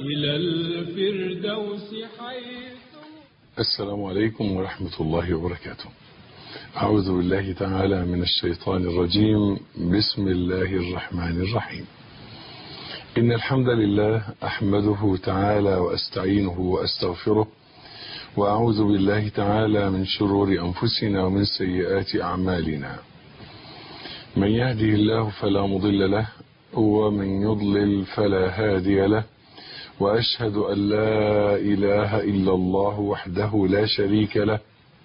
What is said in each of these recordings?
إلى الفردوس حيث. السلام عليكم ورحمة الله وبركاته. أعوذ بالله تعالى من الشيطان الرجيم. بسم الله الرحمن الرحيم. إن الحمد لله أحمده تعالى وأستعينه وأستغفره، وأعوذ بالله تعالى من شرور أنفسنا ومن سيئات أعمالنا. من يهده الله فلا مضل له، ومن يضلل فلا هادي له، وأشهد أن لا إله إلا الله وحده لا شريك له،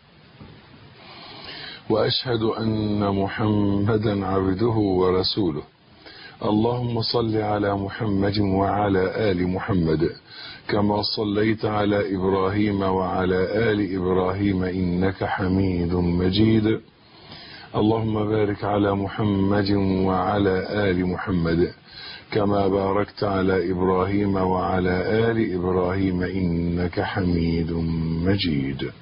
وأشهد أن محمدا عبده ورسوله. اللهم صل على محمد وعلى آل محمد كما صليت على إبراهيم وعلى آل إبراهيم إنك حميد مجيد. اللهم بارك على محمد وعلى آل محمد كما باركت على إبراهيم وعلى آل إبراهيم إنك حميد مجيد.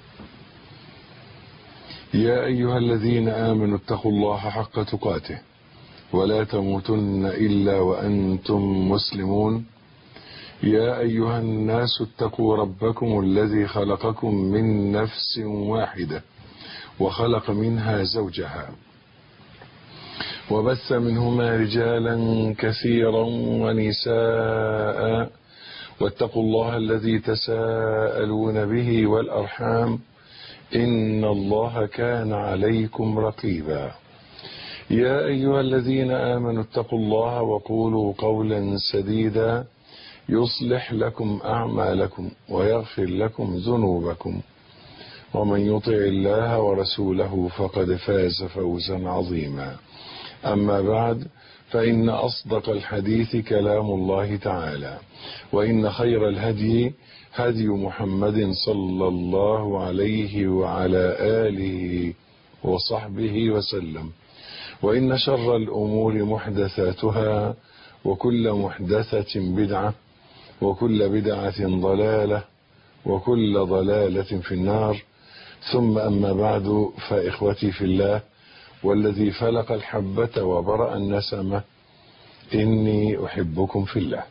يا أيها الذين آمنوا اتقوا الله حق تقاته ولا تموتن إلا وأنتم مسلمون. يا أيها الناس اتقوا ربكم الذي خلقكم من نفس واحدة وخلق منها زوجها وبث منهما رجالا كثيرا ونساء، واتقوا الله الذي تساءلون به والأرحام إن الله كان عليكم رقيبا. يا أيها الذين آمنوا اتقوا الله وقولوا قولا سديدا يصلح لكم أعمالكم ويغفر لكم ذنوبكم، ومن يطع الله ورسوله فقد فاز فوزا عظيما. أما بعد، فإن أصدق الحديث كلام الله تعالى، وإن خير الهدي هدي محمد صلى الله عليه وعلى آله وصحبه وسلم، وإن شر الأمور محدثاتها، وكل محدثة بدعة، وكل بدعة ضلالة، وكل ضلالة في النار. ثم أما بعد، فإخوتي في الله والذي فلق الحبة وبرأ النسمة، إني أحبكم في الله،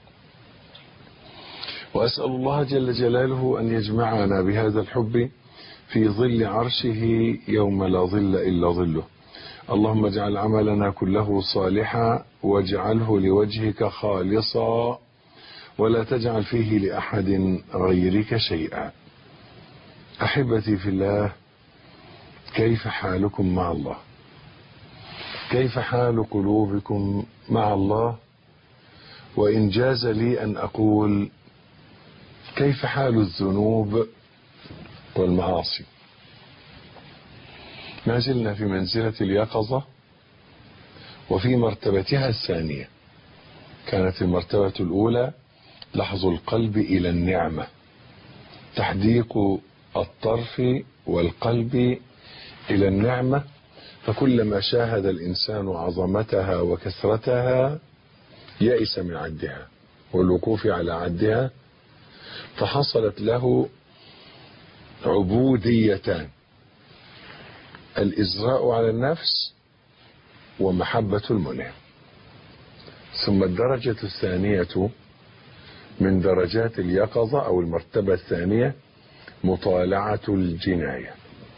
وأسأل الله جل جلاله أن يجمعنا بهذا الحب في ظل عرشه يوم لا ظل إلا ظله. اللهم اجعل عملنا كله صالحا، واجعله لوجهك خالصا، ولا تجعل فيه لأحد غيرك شيئا. أحبتي في الله، كيف حالكم مع الله؟ كيف حال قلوبكم مع الله؟ وإن جاز لي أن أقول كيف حال الذنوب والمعاصي؟ ما زلنا في منزلة اليقظة وفي مرتبتها الثانية. كانت المرتبة الأولى لحظ القلب إلى النعمة، تحديق الطرف والقلب إلى النعمة، فكلما شاهد الإنسان عظمتها وكثرتها يئس من عدها والوقوف على عدها، فحصلت له عبوديتان: الإزراء على النفس ومحبة المنعم. ثم الدرجة الثانية من درجات اليقظة أو المرتبة الثانية مطالعة الجناية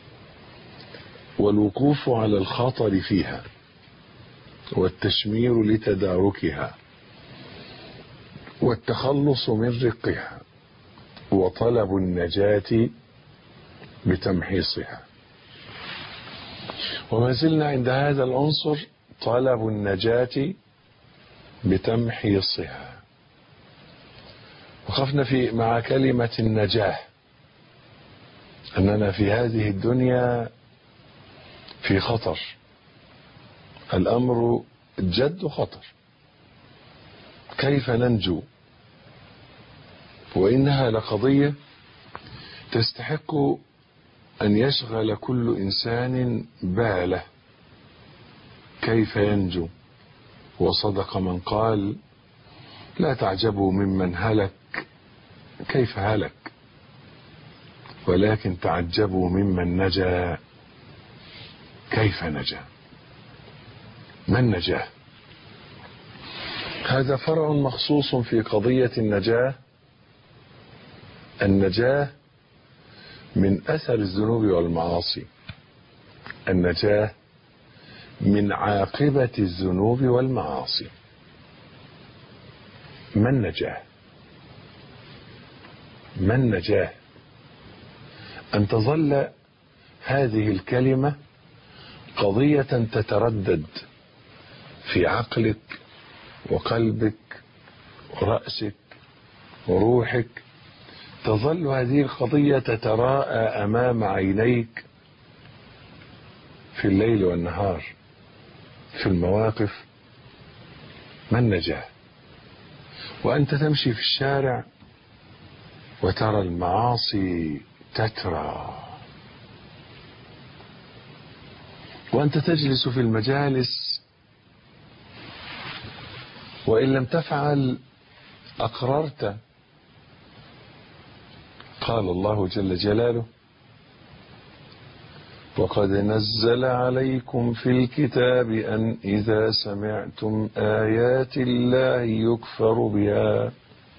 والوقوف على الخطر فيها والتشمير لتداركها والتخلص من رقها وطلب النجاة بتمحيصها. وما زلنا عند هذا العنصر، طلب النجاة بتمحيصها. وقفنا مع كلمة النجاة، أننا في هذه الدنيا في خطر، الأمر جد خطر. كيف ننجو؟ وإنها لقضية تستحق أن يشغل كل إنسان باله. كيف ينجو؟ وصدق من قال: لا تعجبوا ممن هلك كيف هلك، ولكن تعجبوا ممن نجا كيف نجا. ما النجاة؟ هذا فرع مخصوص في قضية النجاة النجاة من أثر الذنوب والمعاصي، النجاة من عاقبة الذنوب والمعاصي. ما النجاة؟ ما النجاة؟ أن تظل هذه الكلمة قضية تتردد في عقلك وقلبك ورأسك وروحك، تظل هذه القضية تتراءى أمام عينيك في الليل والنهار في المواقف. ما النجاة؟ وأنت تمشي في الشارع وترى المعاصي تترى، وأنت تجلس في المجالس وإن لم تفعل أقررت. قال الله جل جلاله: وقد نزل عليكم في الكتاب أن إذا سمعتم آيات الله يكفر بها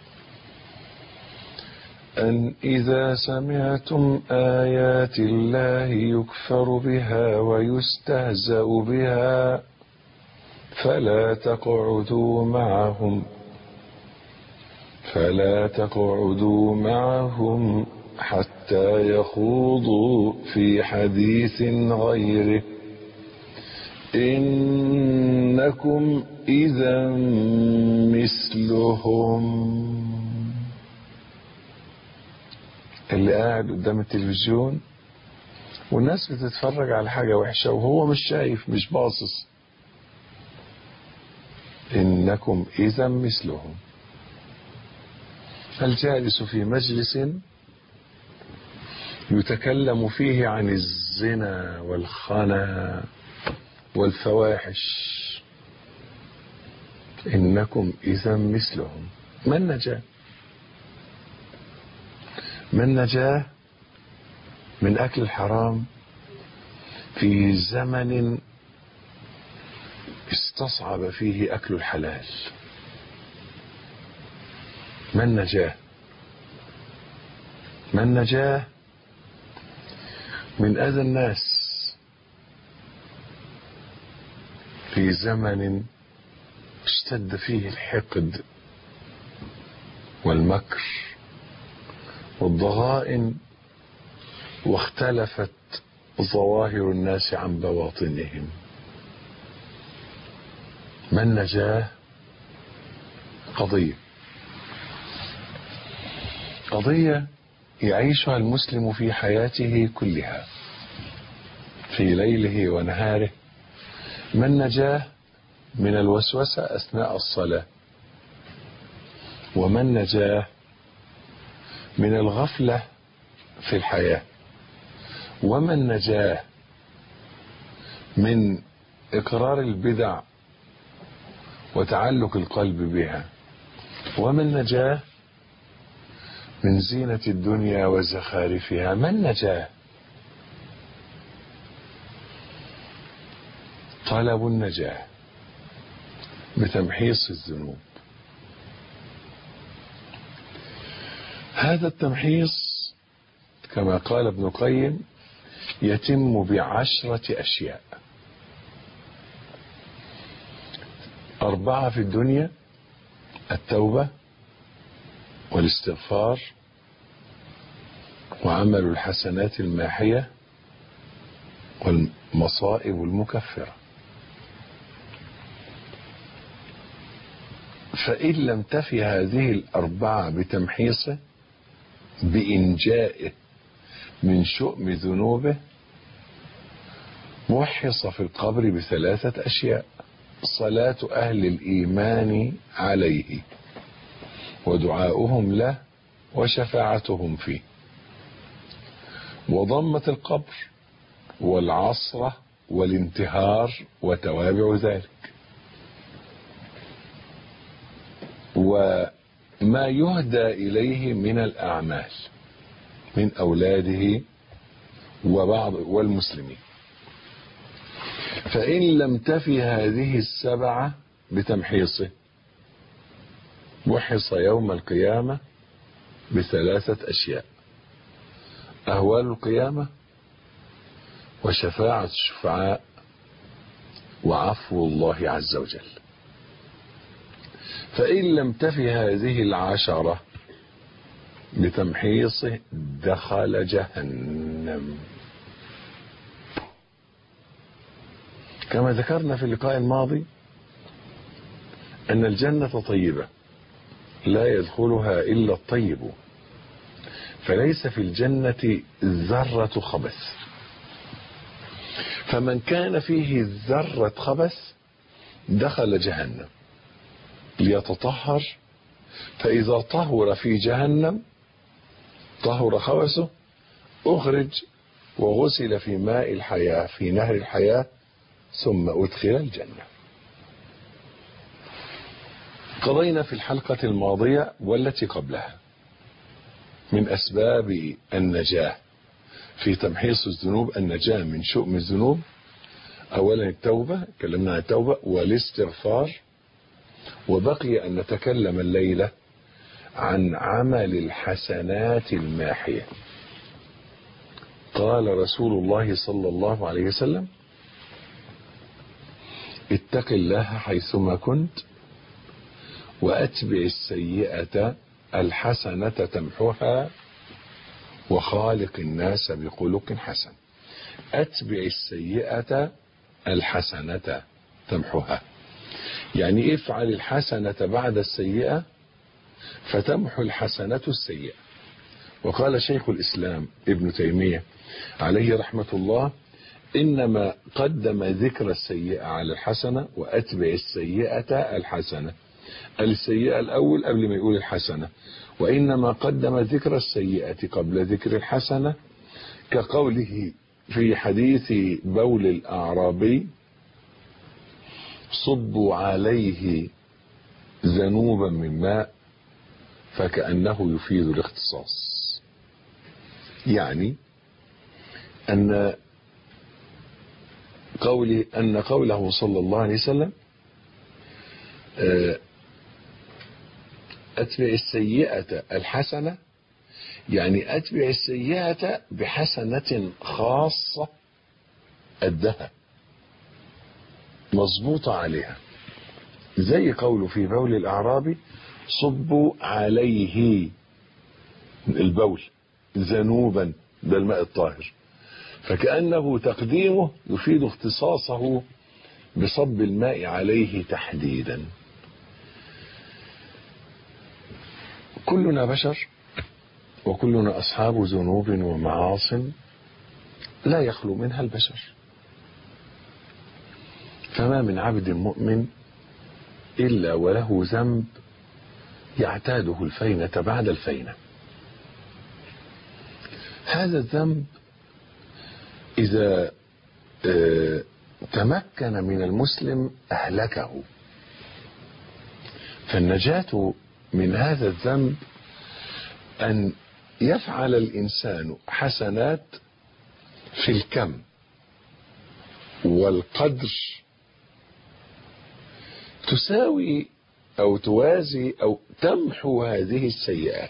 ويستهزأ بها فلا تقعدوا معهم حتى يخوضوا في حديث غيره إنكم إذا مثلهم. اللي قاعد قدام التلفزيون والناس بتتفرج على حاجة وحشة وهو مش شايف، مش باصص، إنكم إذا مثلهم. الجالس في مجلس يتكلم فيه عن الزنا والخنا والفواحش، إنكم إذا مثلهم. ما النجاة؟ ما النجاة من أكل الحرام في زمن استصعب فيه أكل الحلال؟ ما النجاة؟ ما النجاة من أذى الناس في زمن اشتد فيه الحقد والمكر والضغائن واختلفت ظواهر الناس عن بواطنهم؟ ما النجاة؟ قضية يعيشها المسلم في حياته كلها في ليله ونهاره. ما النجاة من الوسوسة أثناء الصلاة؟ وما النجاة من الغفلة في الحياة؟ وما النجاة من إقرار البدع وتعلق القلب بها؟ وما النجاة من زينة الدنيا وزخارفها؟ ما النجاة؟ طلب النجاة بتمحيص الذنوب. هذا التمحيص كما قال ابن القيم يتم ب10 أشياء: 4 في الدنيا: التوبة والاستغفار وعمل الحسنات الماحية والمصائب المكفرة. فإن لم تفي هذه 4 بتمحيصه بإنجائه من شؤم ذنوبه موحص في القبر ب3 أشياء: صلاة أهل الإيمان عليه ودعاؤهم له وشفاعتهم فيه، وضمة القبر والعصرة والانتهار وتوابع ذلك، وما يهدى إليه من الأعمال من أولاده وبعض والمسلمين. فإن لم تفي هذه 7 بتمحيصه وحص يوم القيامة بثلاثة أشياء: أهوال القيامة، وشفاعة الشفعاء، وعفو الله عز وجل. فإن لم تفي هذه العشرة بتمحيصه دخل جهنم. كما ذكرنا في اللقاء الماضي أن الجنة طيبة لا يدخلها إلا الطيب، فليس في الجنة ذرة خبث، فمن كان فيه ذرة خبث دخل جهنم ليتطهر، فإذا طهر في جهنم طهر خبثه، أخرج وغسل في ماء الحياة في نهر الحياة ثم أدخل الجنة. قضينا في الحلقة الماضية والتي قبلها من أسباب النجاة في تمحيص الذنوب، النجاة من شؤم الذنوب، أولا التوبة، كلمنا عن التوبة والاستغفار، وبقي أن نتكلم الليلة عن عمل الحسنات الماحية. قال رسول الله صلى الله عليه وسلم: اتق الله حيثما كنت وأتبع السيئة الحسنة تمحها وخالق الناس بخلق حسن. أتبع السيئة الحسنة تمحها، يعني افعل الحسنة بعد السيئة فتمحو الحسنة السيئة. وقال شيخ الإسلام ابن تيمية عليه رحمة الله: إنما قدم ذكر السيئة على الحسنة، وأتبع السيئة الحسنة. السيئة الأول قبل ما يقول الحسنة، وإنما قدم ذكر السيئة قبل ذكر الحسنة، كقوله في حديث بول الأعرابي: صبوا عليه ذنوبا من ماء، فكأنه يفيد الاختصاص. يعني أن قوله صلى الله عليه وسلم: أتبع السيئة الحسنة، يعني أتبع السيئة بحسنة خاصة أدها مضبوطة عليها، زي قوله في بول الأعرابي: صبوا عليه البول ذنوبا، ده الماء الطاهر، فكأنه تقديمه يفيد اختصاصه بصب الماء عليه تحديدا. كلنا بشر وكلنا أصحاب ذنوب ومعاصٍ لا يخلو منها البشر، فما من عبد مؤمن إلا وله ذنب يعتاده الفينة بعد الفينة. هذا الذنب إذا تمكن من المسلم أهلكه، فالنجاة من هذا الذنب أن يفعل الإنسان حسنات في الكم والقدر تساوي أو توازي أو تمحو هذه السيئات.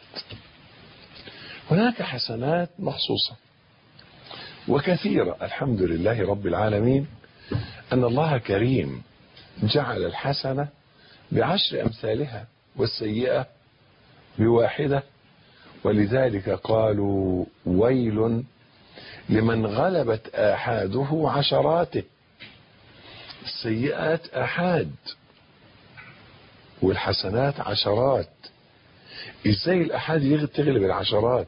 هناك حسنات مخصوصة وكثيرة الحمد لله رب العالمين، أن الله كريم جعل الحسنة ب10 أمثالها والسيئة ب1، ولذلك قالوا: ويل لمن غلبت آحاده عشراته. السيئات آحاد والحسنات عشرات، ازاي الآحاد تغلب العشرات؟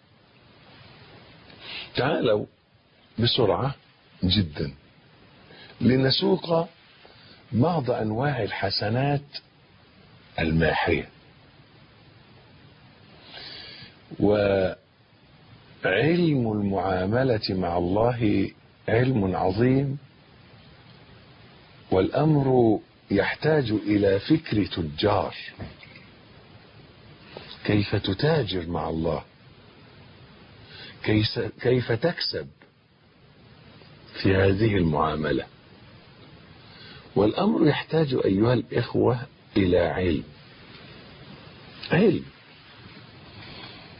تعالوا بسرعة جدا لنسوق بعض أنواع الحسنات الماحية. وعلم المعاملة مع الله علم عظيم، والأمر يحتاج إلى فكر تجار، كيف تتاجر مع الله، كيف تكسب في هذه المعاملة. والأمر يحتاج أيها الإخوة إلى علم.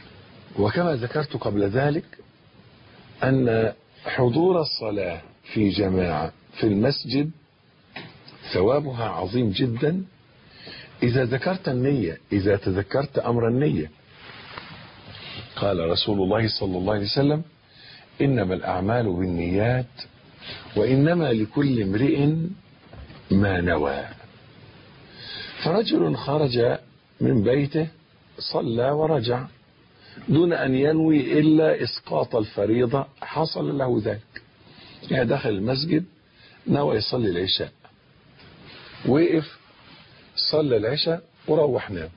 وكما ذكرت قبل ذلك أن حضور الصلاة في جماعة في المسجد ثوابها عظيم جدا إذا ذكرت النية، إذا تذكرت أمر النية. قال رسول الله صلى الله عليه وسلم: إنما الأعمال بالنيات وإنما لكل امرئ ما نوى. فرجل خرج من بيته صلى ورجع دون أن ينوي إلا إسقاط الفريضة، حصل له ذلك. يعني دخل المسجد نوى يصلي العشاء، وقف صلى العشاء وروح نام،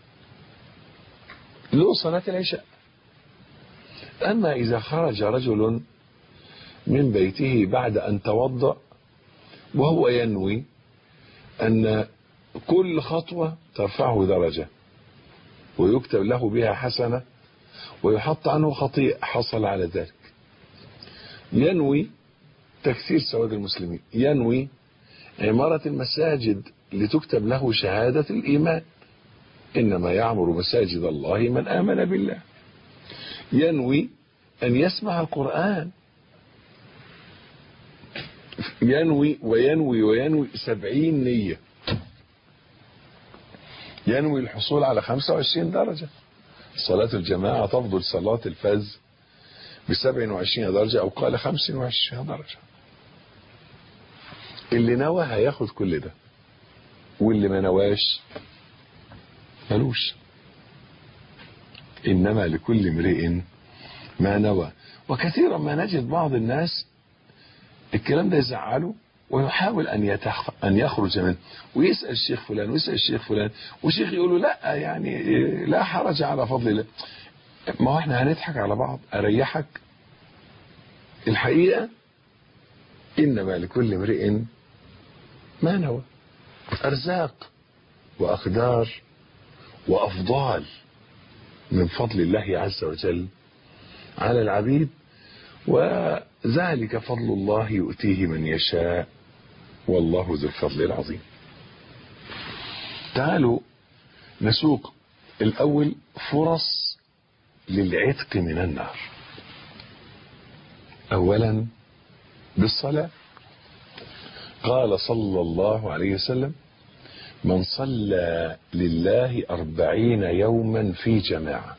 له صلاة العشاء. أما إذا خرج رجل من بيته بعد أن توضأ وهو ينوي أن كل خطوة ترفعه درجة ويكتب له بها حسنة ويحط عنه خطيئة، حصل على ذلك. ينوي تكثير سواد المسلمين، ينوي عمارة المساجد لتكتب له شهادة الإيمان، إنما يعمر مساجد الله من آمن بالله. ينوي أن يسمع القرآن، ينوي وينوي وينوي 70 نية. ينوي الحصول على 25 درجة. صلاة الجماعة تفضل صلاة الفذ ب27 درجة، أو قال 25 درجة. اللي نوى هياخد كل ده، واللي ما نواش ملوش. إنما لكل امرئ ما نوى. وكثيرا ما نجد بعض الناس الكلام ده يزعله ويحاول أن يخرج منه، ويسأل الشيخ فلان ويسأل الشيخ فلان، والشيخ يقول له لا، يعني لا حرج على فضل الله. ما هو احنا هنضحك على بعض، أريحك. الحقيقة إنما لكل امرئ ما نوى. أرزاق وأقدار وأفضال من فضل الله عز وجل على العبيد، وذلك فضل الله يؤتيه من يشاء والله ذو الفضل العظيم. تعالوا نسوق الأول فرص للعتق من النار. أولا بالصلاة. قال صلى الله عليه وسلم: من صلى لله 40 يوما في جماعة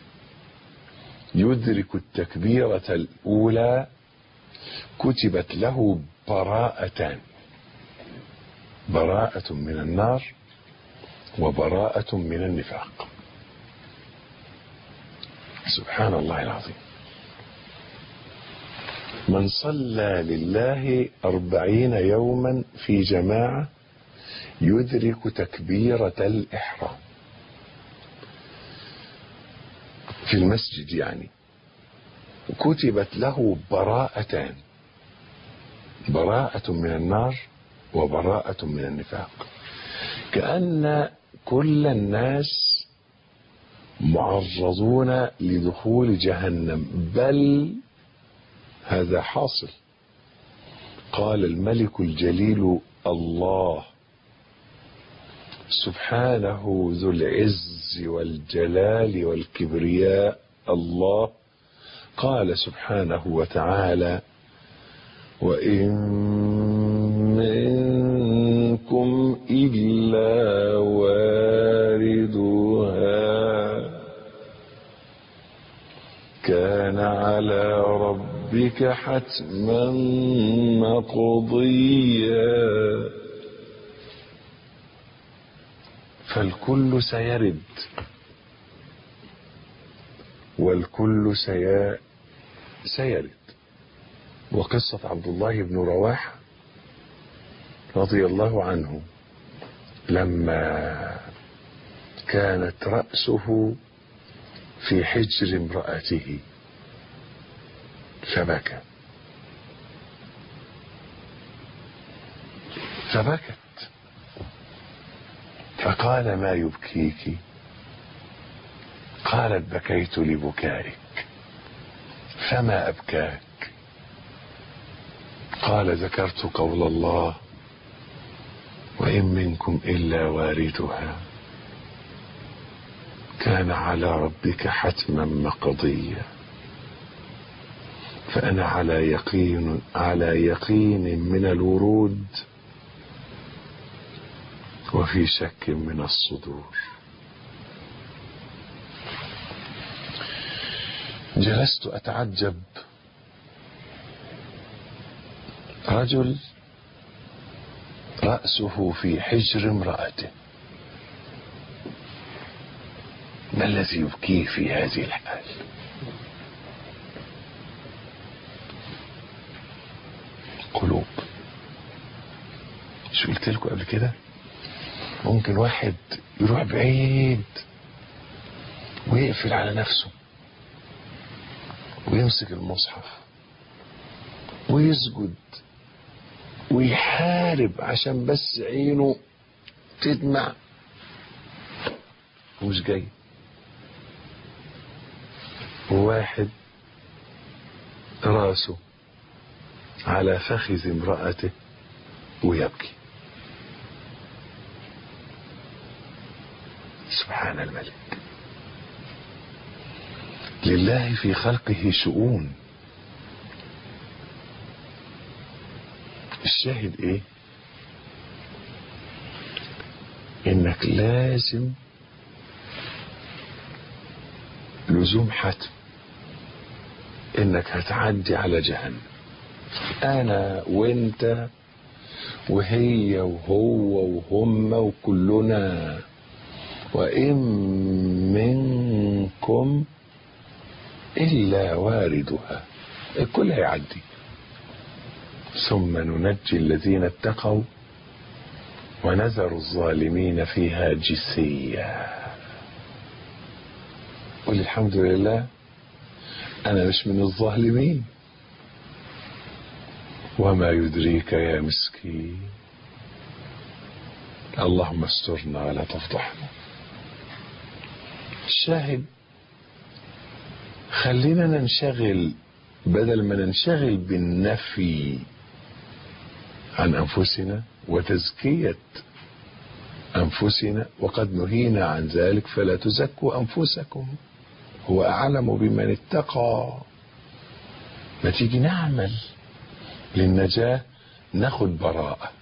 يدرك التكبيرة الأولى كتبت له براءتان: براءة من النار وبراءة من النفاق. سبحان الله العظيم. من صلى لله 40 يوما في جماعة يدرك تكبيرة الإحرام في المسجد، يعني كتبت له براءتان: براءة من النار وبراءة من النفاق. كأن كل الناس معرضون لدخول جهنم، بل هذا حاصل. قال الملك الجليل الله سبحانه ذو العز والجلال والكبرياء الله، قال سبحانه وتعالى: وإن منكم إلا واردها كان على ربك حتما مقضيا. فالكل سيرد والكل سيرد. وقصة عبد الله بن رواحة رضي الله عنه لما كانت رأسه في حجر امرأته فبكت فقال: ما يبكيك؟ قالت: بكيت لبكائك. فما أبكاك؟ قال: ذكرت قول الله: وإن منكم إلا واردها كان على ربك حتما مقضيا. فأنا على يقين من الورود وفي شك من الصدور. جلست أتعجب، رجل رأسه في حجر امرأته، ما الذي يبكيه في هذه الحال؟ قلوب. شو قلت لكم قبل كده؟ ممكن واحد يروح بعيد ويقفل على نفسه ويمسك المصحف ويسجد ويحارب عشان بس عينه تدمع ومش جاي. وواحد راسه على فخذ امرأته ويبكي. سبحان الملك. لله في خلقه شؤون. الشاهد ايه؟ انك لازم لزوم حتم انك هتعدي على جهنم، انا وانت وهي وهو وهم وكلنا، وإن منكم إلا واردها، الكل هيعدي. ثم ننجي الذين اتقوا ونذر الظالمين فيها جثيا. قل الحمد لله أنا مش من الظالمين. وما يدريك يا مسكين. اللهم استرنا ولا تفضحنا. الشاهد خلينا ننشغل، بدل ما ننشغل بالنفي عن أنفسنا وتزكية أنفسنا، وقد نهينا عن ذلك، فلا تزكوا أنفسكم هو أعلم بمن اتقى. ما تيجي نعمل للنجاة، ناخد براءة.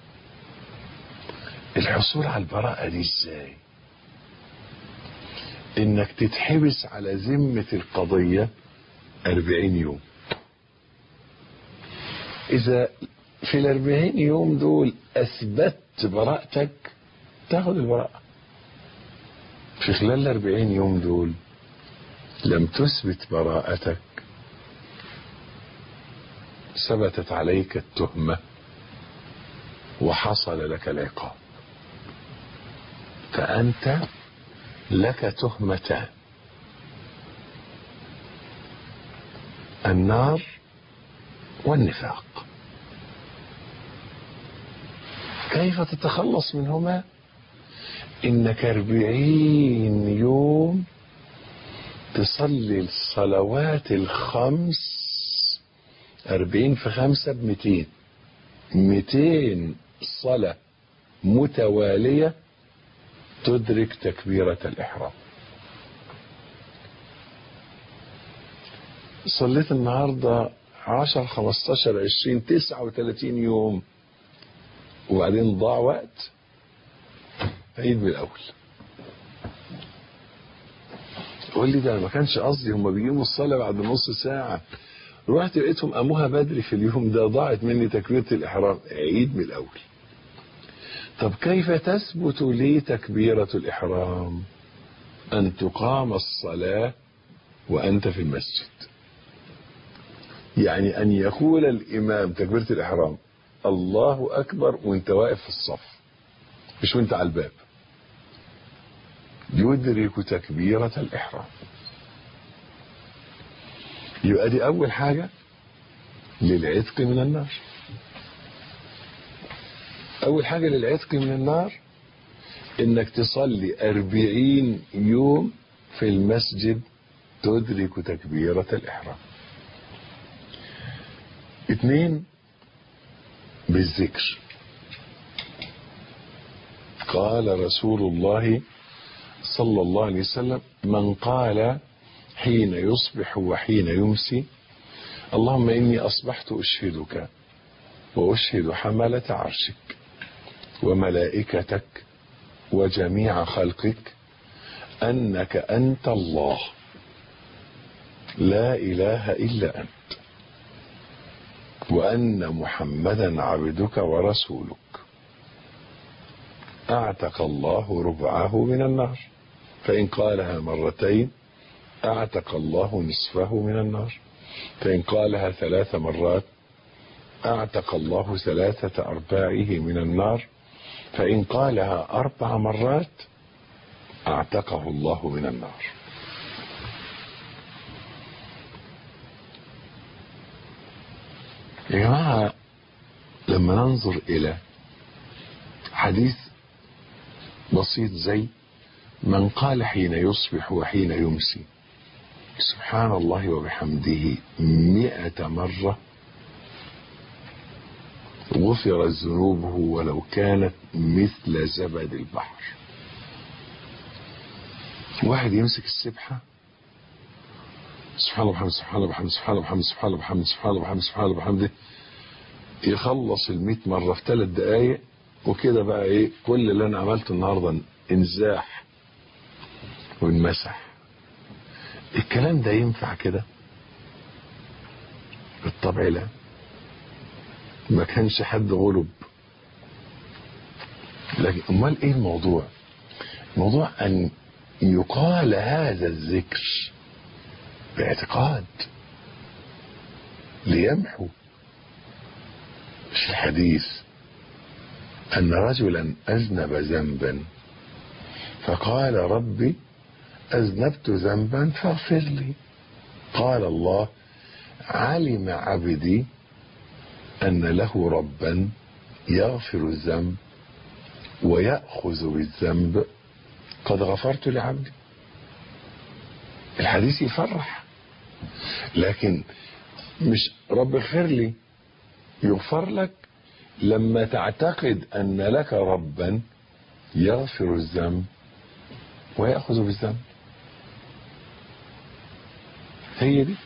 الحصول على البراءة دي ازاي؟ انك تتحبس على ذمة القضية 40 يوم. اذا في 40 يوم دول اثبت براءتك تاخد البراءة. في خلال 40 يوم دول لم تثبت براءتك، ثبتت عليك التهمة وحصل لك العقاب. فأنت لك تهمتان: النار والنفاق. كيف تتخلص منهما؟ إنك 40 يوم تصلي الصلوات الخمس، 40 في 5 ب200، 200 صلاة متوالية تدرك تكبيرة الإحرام. صليت النهاردة 10 15 20 39 يوم وبعدين ضاع وقت، عيد من الأول. قول لي ده ما كانش قصدي، هم بيجيبوا الصلاة بعد نص ساعة، رحت لقيتهم قاموها بدري في اليوم ده، ضاعت مني تكبيرة الإحرام، عيد من الأول. طب كيف تثبت لي تكبيرة الإحرام؟ أن تقام الصلاة وأنت في المسجد، يعني أن يقول الإمام تكبيرة الإحرام الله أكبر وأنت واقف في الصف، مش وأنت على الباب، يدرك تكبيرة الإحرام. يبقى دي أول حاجة للعتق من النار. أول حاجة للعتق من النار إنك تصلي 40 يوم في المسجد تدرك تكبيرة الإحرام. 2 بالذكر. قال رسول الله صلى الله عليه وسلم: من قال حين يصبح وحين يمسي: اللهم إني أصبحت أشهدك وأشهد حملة عرشك وملائكتك وجميع خلقك أنك أنت الله لا إله إلا أنت، وأن محمدا عبدك ورسولك، أعتق الله ربعه من النار. فإن قالها مرتين أعتق الله نصفه من النار. فإن قالها 3 مرات أعتق الله 3/4 من النار. فإن قالها 4 مرات أعتقه الله من النار. يا جماعة، لما ننظر إلى حديث بسيط زي من قال حين يصبح وحين يمسي سبحان الله وبحمده 100 مرة غفرت ذنوبه ولو كانت مثل زبد البحر. واحد يمسك السبحة سبحان الله وبحمده سبحان الله وبحمده سبحان الله وبحمده سبحان الله وبحمده سبحان الله وبحمده سبحان الله وبحمده، يخلص 100 مرة في 3 دقايق، وكده بقى ايه كل اللي انا عملته النهارده انزاح وانمسح. الكلام ده ينفع كده؟ بالطبع لا. ما كانش حد غلب. لكن امال ايه الموضوع؟ الموضوع ان يقال هذا الذكر باعتقاد ليمحو. في الحديث أن رجلا أذنب ذنبا فقال: ربي أذنبت ذنبا فاغفر لي. قال الله: علم عبدي أن له ربا يغفر الذنب ويأخذ بالذنب، قد غفرت لعبدي. الحديث يفرح، لكن مش رب اغفر لي، يغفر لك لما تعتقد أن لك ربا يغفر الذنب ويأخذ بالذنب. هي دي.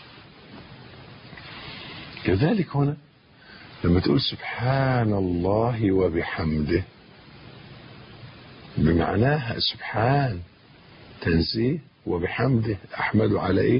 كذلك هنا لما تقول سبحان الله وبحمده بمعناها سبحان تنزيه، وبحمده أحمده على إيه؟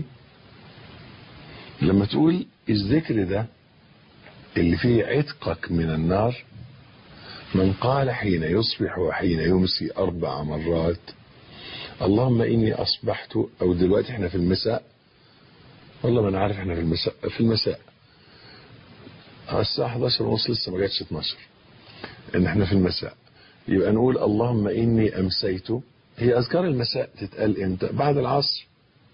لما تقول الذكر ده اللي فيه عتقك من النار: من قال حين يصبح وحين يمسي 4 مرات اللهم إني أصبحت، أو دلوقتي احنا في المساء، والله ما أنا عارف احنا في المساء الساعة 11:30 لسه ما جاتش 12، إن احنا في المساء، يبقى نقول اللهم إني أمسيت. هي أذكار المساء تتقال إمتى؟ بعد العصر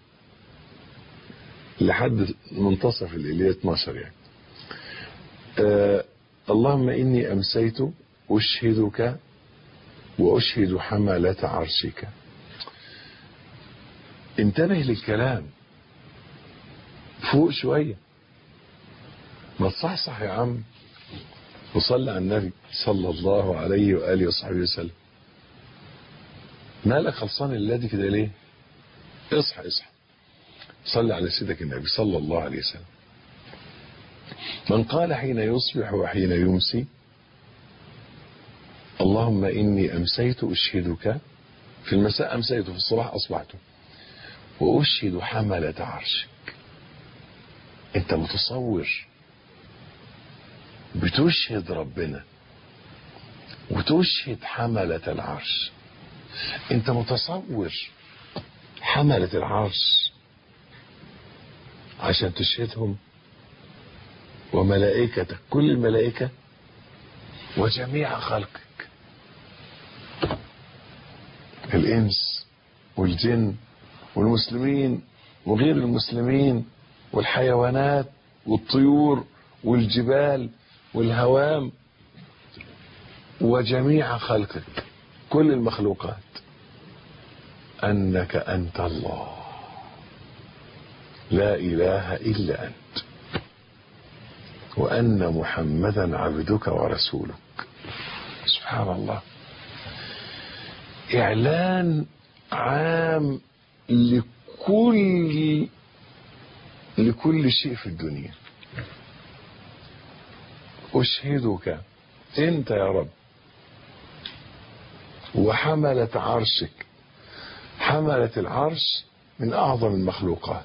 لحد منتصف الليل 12 يعني. اللهم إني أمسيت أشهدك وأشهد حملة عرشك. انتبه للكلام فوق شوية، ما تصحصح يا عم وصلي على النبي صلى الله عليه وآله وصحبه وسلم. مالك خلصان الذي كده ليه؟ اصحى صلي على سيدك النبي صلى الله عليه وسلم. من قال حين يصبح وحين يمسي اللهم إني أمسيت أشهدك، في المساء أمسيت، في الصباح أصبحت، وأشهد حملة عرشك. أنت متصور بتشهد ربنا وتشهد حملة العرش. أنت متصور حملة العرش عشان تشهدهم، وملائكتك كل الملائكة وجميع خلقك، الإنس والجن والمسلمين وغير المسلمين والحيوانات والطيور والجبال والهوام وجميع خلقك كل المخلوقات أنك أنت الله لا إله إلا أنت، وأن محمدا عبدك ورسولك. سبحان الله. إعلان عام لكل شيء في الدنيا. أشهدك أنت يا رب وحملة عرشك. حملة العرش من أعظم المخلوقات،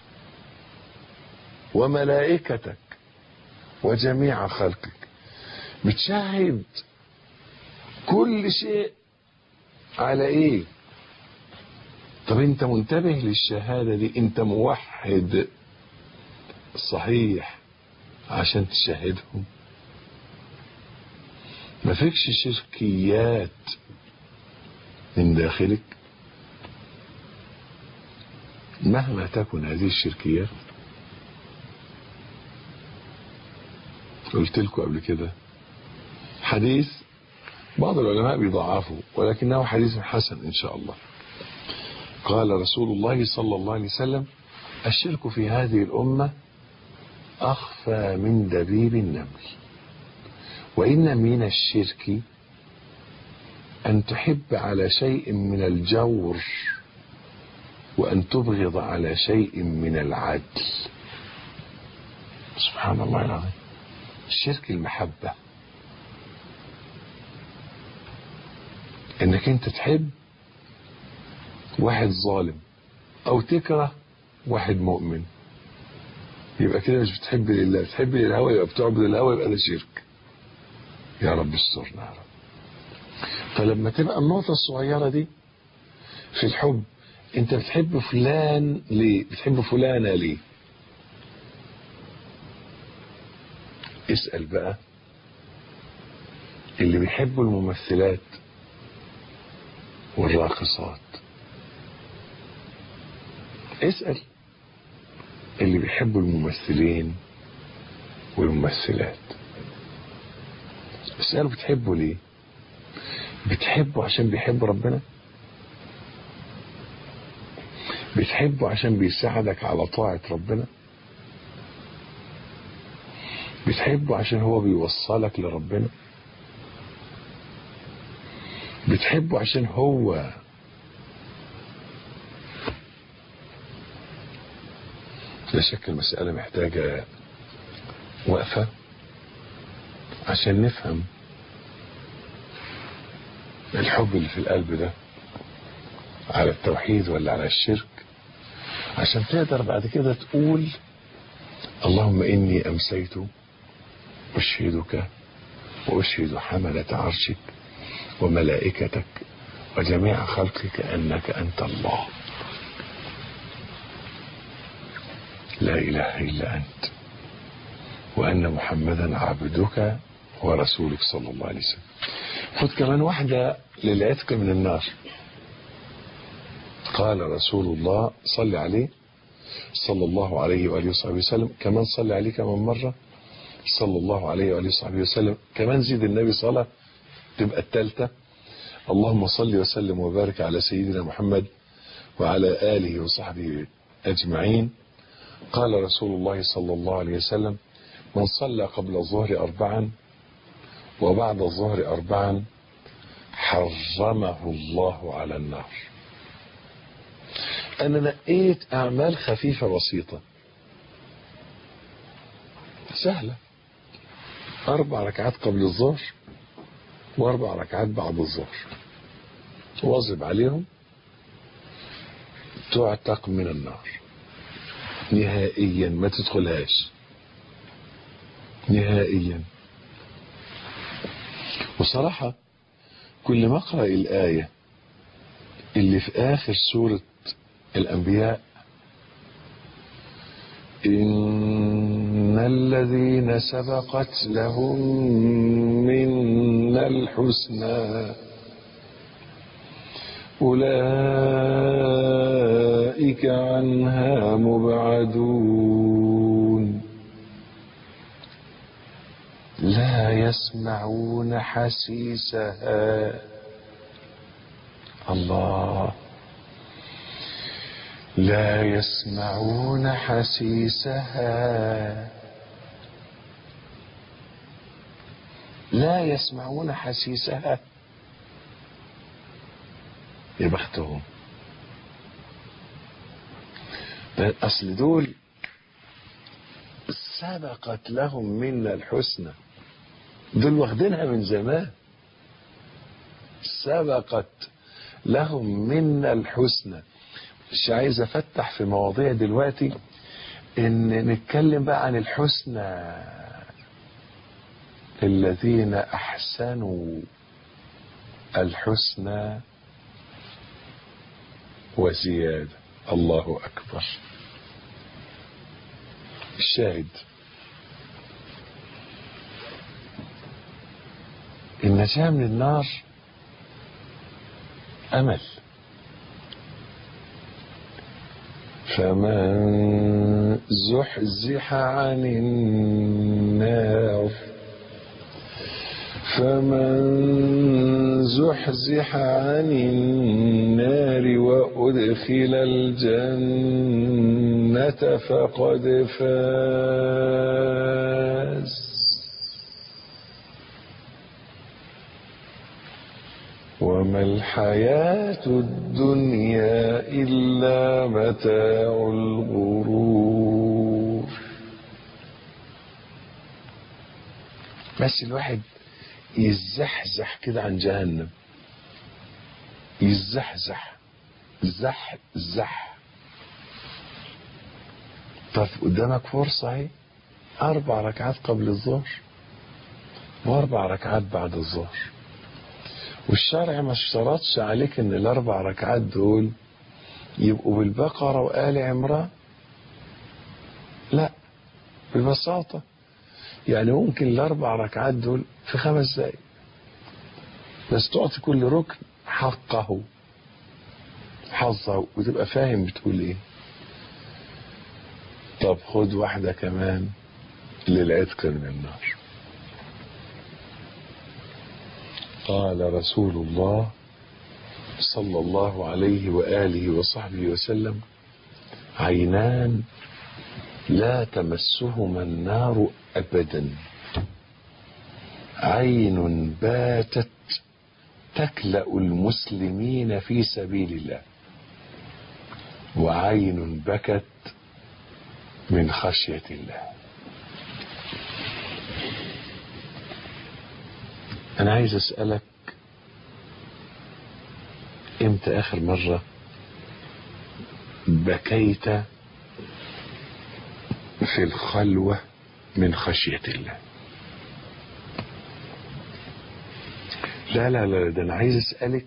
وملائكتك وجميع خلقك. بتشهد كل شيء على ايه؟ طب انت منتبه للشهادة دي؟ انت موحد صحيح عشان تشهدهم؟ ما فيكش شركيات من داخلك مهما تكن هذه الشركيات. قلت لكم قبل كده حديث بعض العلماء بيضعفوا ولكنه حديث حسن إن شاء الله. قال رسول الله صلى الله عليه وسلم: الشرك في هذه الأمة أخفى من دبيب النمل، وإن من الشرك أن تحب على شيء من الجور وأن تبغض على شيء من العدل. سبحان الله العظيم. الشرك المحبة، انك انت تحب واحد ظالم او تكره واحد مؤمن، يبقى كده مش بتحب لله، بتحب للهوى، يبقى بتعبد الهوى، يبقى ده شرك. يا رب استرنا يا رب. فلما تبقى النقطة الصغيرة دي في الحب، انت بتحب فلان ليه؟ بتحب فلانة ليه؟ اسأل بقى اللي بيحبوا الممثلات والراقصات، اسأل اللي بيحبوا الممثلين والممثلات، اسألوا بتحبوا ليه؟ بتحبوا عشان بيحبوا ربنا؟ بتحبوا عشان بيساعدك على طاعة ربنا؟ بتحبه عشان هو بيوصلك لربنا؟ بتحبه عشان هو لا شك المسألة محتاجة وقفة عشان نفهم الحب اللي في القلب ده على التوحيد ولا على الشرك، عشان تقدر بعد كده تقول: اللهم إني أمسيت أشهدك وأشهد حملة عرشك وملائكتك وجميع خلقك أنك أنت الله لا إله إلا أنت، وأن محمدا عبدك ورسولك صلى الله عليه وسلم. خد كمان واحدة للعتق من النار. قال رسول الله صلى عليه صلى الله عليه وآله وصحبه وسلم، كمان صلى عليه كمان مرة صلى الله عليه وآله وصحبه وسلم، كمان زيد النبي صلاة تبقى الثالثة: اللهم صل وسلم وبارك على سيدنا محمد وعلى آله وصحبه أجمعين. قال رسول الله صلى الله عليه وسلم: من صلى قبل الظهر 4 وبعد الظهر 4 حرمه الله على النار. أنا نقيت أعمال خفيفة بسيطة سهلة: 4 ركعات قبل الظهر و4 ركعات بعد الظهر، واظب عليهم، تعتق من النار نهائيا، ما تدخلهاش نهائيا. وصراحة كل ما اقرأ الآية اللي في آخر سورة الأنبياء: إن الذين سبقت لهم منا الحسنى أولئك عنها مبعدون لا يسمعون حسيسها. الله، لا يسمعون حسيسها، لا يسمعون حسيسها. يا بختهم أصل دول سبقت لهم منا الحسنى، دول واخدينها من زمان. سبقت لهم منا الحسنى. مش عايز افتح في مواضيع دلوقتي، ان نتكلم بقى عن الحسنى. الذين احسنوا الحسنى وزيادة. الله اكبر. الشاهد النجاة من النار امل. فمن زحزح عن النار عن النار وأدخل الجنة فقد فاز. وما الحياة الدنيا إلا متاع الغرور. بس الواحد يزحزح كده عن جهنم، يزحزح زح. طب قدامك فرصة اهي، 4 ركعات قبل الظهر و4 ركعات بعد الظهر، والشرع ما اشترطش عليك ان ال4 ركعات دول يبقوا بالبقرة وآل عمران. لا، ببساطة يعني ممكن ال4 ركعات دول في 5 دقايق بس، تعطي كل ركن حقه حظه وتبقى فاهم بتقول ايه. طب خد واحدة كمان للعتق من النار. قال رسول الله صلى الله عليه وآله وصحبه وسلم: عينان لا تمسهما النار أبدا، عين باتت تكلأ المسلمين في سبيل الله، وعين بكت من خشية الله. أنا عايز أسألك، إمتى آخر مرة بكيت في الخلوة من خشية الله؟ لا لا لا، ده أنا عايز أسألك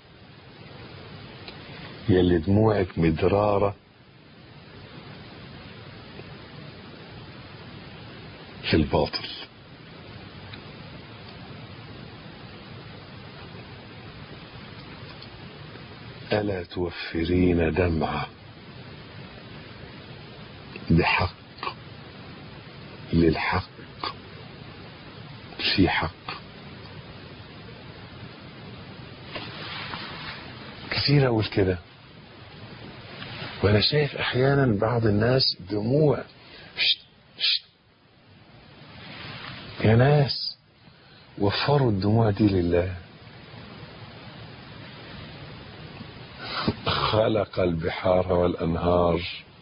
يلي دموعك مدرارة في الباطل. ألا توفرين دمعة بحق للحق في حق؟ كثير أقول كده، وأنا شايف أحيانا بعض الناس دموع. يا ناس وفروا الدموع دي لله. خلق البحار والأنهار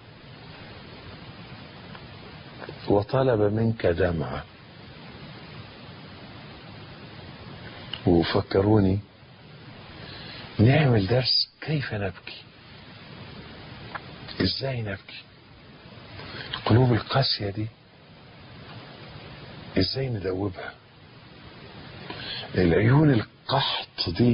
وطلب منك دمعة. وفكروني نعمل درس كيف نبكي، ازاي نبكي، القلوب القاسية دي ازاي ندوبها، العيون القحط دي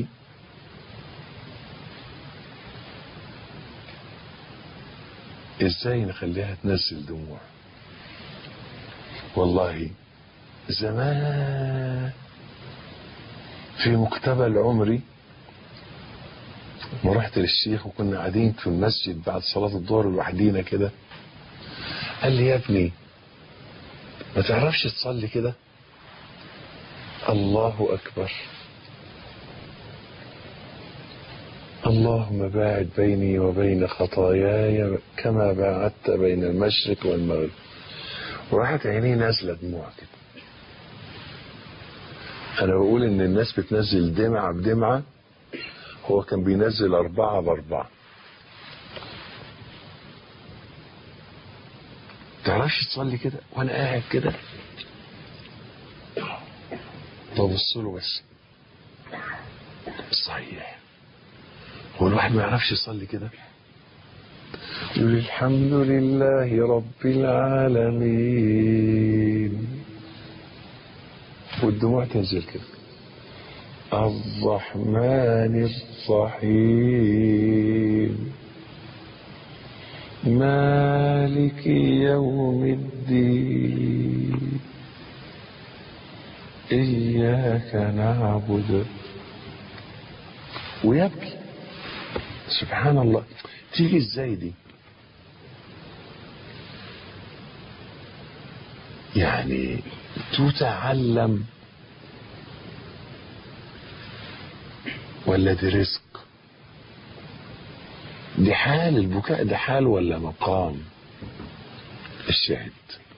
ازاي نخليها تنزل دموع. والله زمان في مقتبل عمري ما رحت للشيخ وكنا قاعدين في المسجد بعد صلاة الظهر لوحدينا كده، قال لي: يا ابني ما تعرفش تصلي كده؟ الله أكبر. اللهم باعد بيني وبين خطاياي كما باعدت بين المشرق والمغرب. وراحت عيني نازله دموع كده. انا بقول ان الناس بتنزل دمعة بدمعة، هو كان بينزل 4 ب4. تعرفش تصلي كده وانا قاعد كده؟ ببص له بس. صحيح، هو الواحد ما يعرفش يصلي كده؟ يقول الحمد لله رب العالمين والدموع تنزل كده. الرحمن الرحيم مالك يوم الدين إياك نعبد، ويبكي. سبحان الله، تيجي ازاي دي؟ يعني تتعلم ولا دي رزق؟ دي حال البكاء، ده حال ولا مقام؟ الشاهد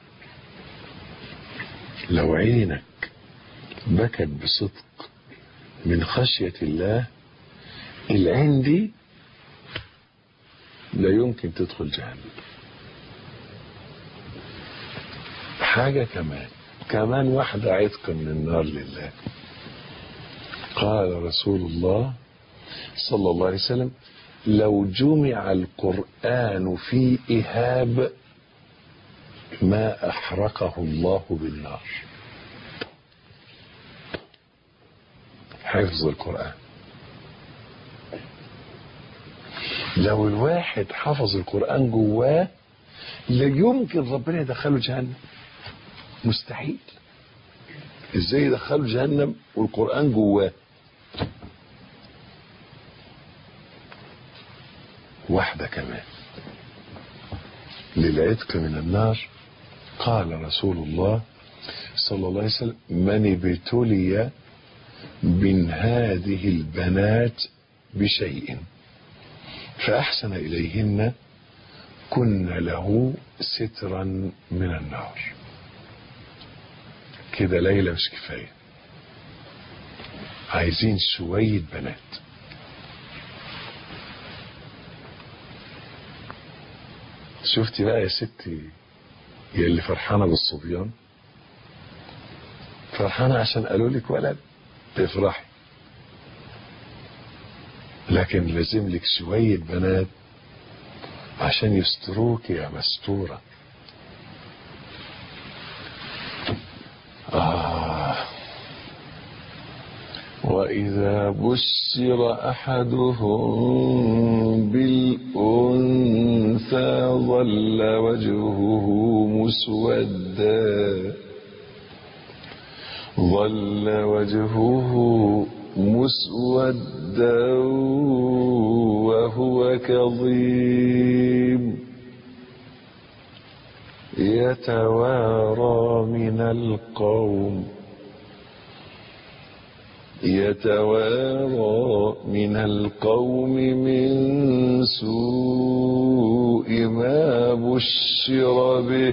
لو عينك بكت بصدق من خشية الله، العين دي لا يمكن تدخل جهنم. حاجة كمان واحدة عتق من النار لله. قال رسول الله صلى الله عليه وسلم: لو جمع القرآن في إهاب ما أحرقه الله بالنار. حفظ القرآن، لو الواحد حفظ القرآن جواه لا يمكن ربنا يدخله جهنم. مستحيل. ازاي يدخله جهنم والقرآن جواه؟ واحدة كمان للعتق من النار. قال رسول الله صلى الله عليه وسلم: من ابتلي من هذه البنات بشيء فأحسن إليهن كن له سترا من النار. كده ليلة مش كفاية، عايزين شوية بنات. شفتي بقى يا ستي يا اللي فرحانة بالصبيان، فرحانة عشان قالوا لك ولد تفرحي، لكن لازم لك شوية بنات عشان يستروك يا مستورة. وإذا بشر أحدهم بالأنثى ظل وجهه مسودا وهو كظيم يتوارى من القوم من سوء ما بشر به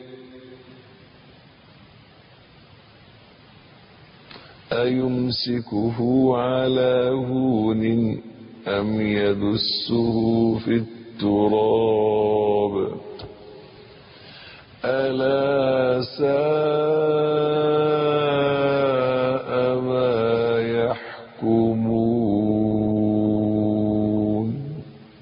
أيمسكه على هون أم يدسه في التراب ألا ساء ما يحكمون.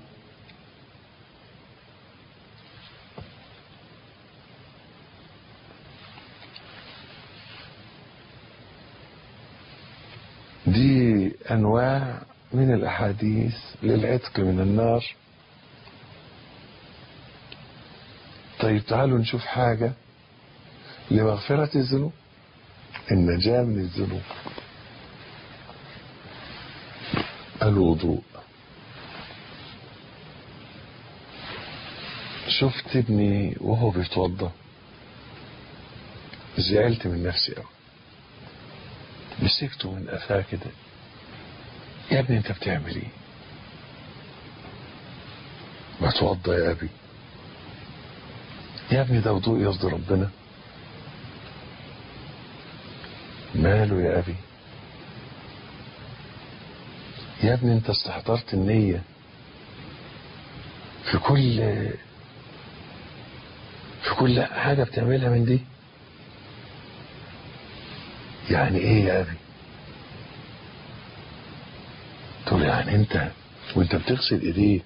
دي أنواع من الأحاديث للعتق من النار. طيب تعالوا نشوف حاجة لمغفرة الذنوب، النجاة من الذنوب. الوضوء. شفت ابني وهو بيتوضى زعلت من نفسي قوي، مسكته من قفاه كده: يا ابني انت بتعمل ايه؟ بتوضى يا ابي. يا ابني ده وضوء يرضي ربنا. ماله يا ابي؟ يا ابني انت استحضرت النية في كل في كل حاجة بتعملها من دي. يعني ايه يا ابي؟ تقول يعني انت وانت بتغسل ايديك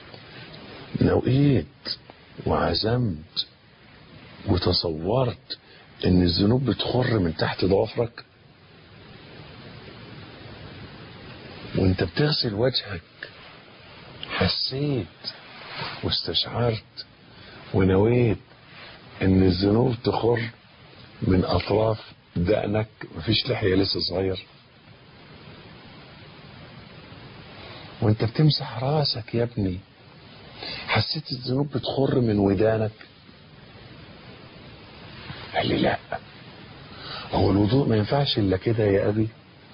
نويت وعزمت وتصورت ان الذنوب بتخر من تحت ضوافرك؟ وانت بتغسل وجهك حسيت واستشعرت ونويت ان الذنوب تخر من اطراف دقنك؟ مفيش لحية لسه صغير. وانت بتمسح راسك يا ابني حسيت الذنوب بتخر من ودانك؟ قال لي لا، هو الوضوء ما ينفعش الا كده يا ابي؟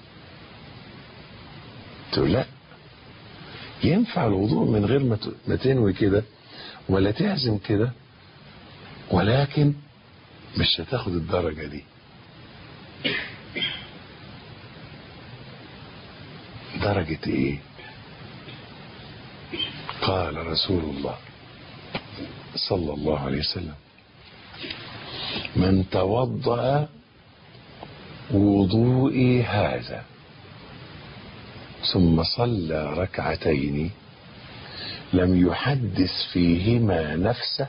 قلت له لا، ينفع الوضوء من غير ما تنوي كده ولا تعزم كده، ولكن مش هتاخد الدرجة دي. درجة ايه؟ قال رسول الله صلى الله عليه وسلم: من توضأ وضوئي هذا ثم صلى ركعتين لم يحدث فيهما نفسه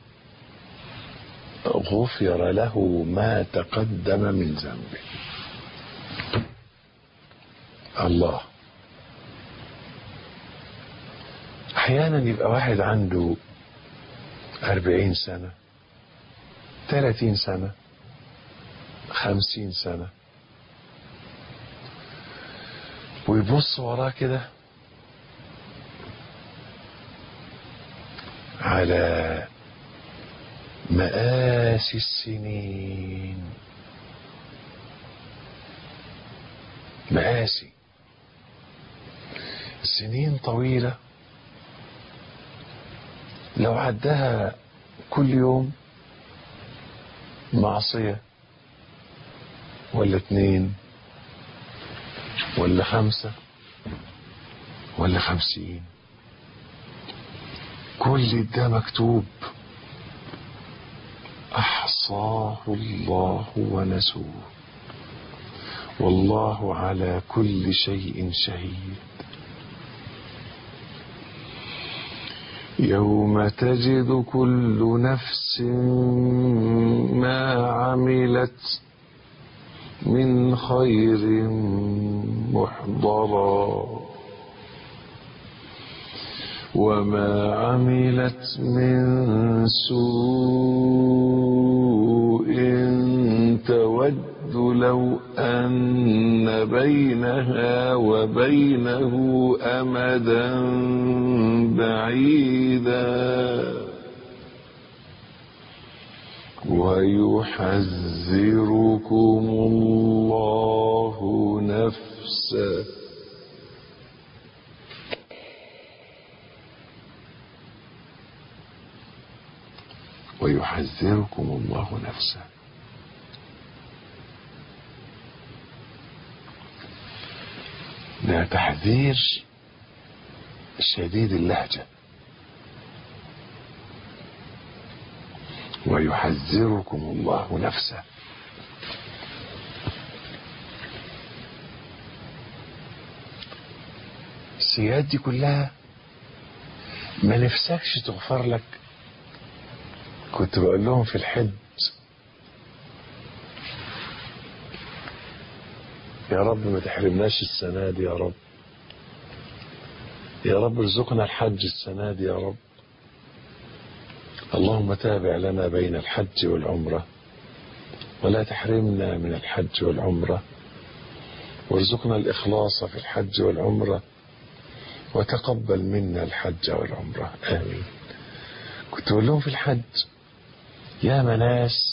غفر له ما تقدم من ذنبه. الله. احيانا يبقى واحد عنده 40 سنة 30 سنة 50 سنة ويبص وراه كده على مآسي السنين، مآسي سنين طويلة لو عدها كل يوم معصية ولا 2 ولا 5 ولا 50، كل ده مكتوب أحصاه الله ونسوه والله على كل شيء شهيد. يوم تجد كل نفس ما عملت من خير محضرا وما عملت من سوء تود لو أن بينها وبينه أمدا بعيدا ويحذركم الله نفسه ويحذركم الله نفسه. ده تحذير شديد اللهجة. ويحذركم الله نفسه. السيئات دي كلها ما نفسكش تغفر لك؟ كنت بقول لهم في الحج يا رب ما تحرمناش السنة دي، يا رب يا رب ارزقنا الحج السنة دي يا رب. اللهم تابع لنا بين الحج والعمرة ولا تحرمنا من الحج والعمرة، وارزقنا الإخلاص في الحج والعمرة وتقبل منا الحج والعمرة آمين. كنت بقول لهم في الحج يا مناس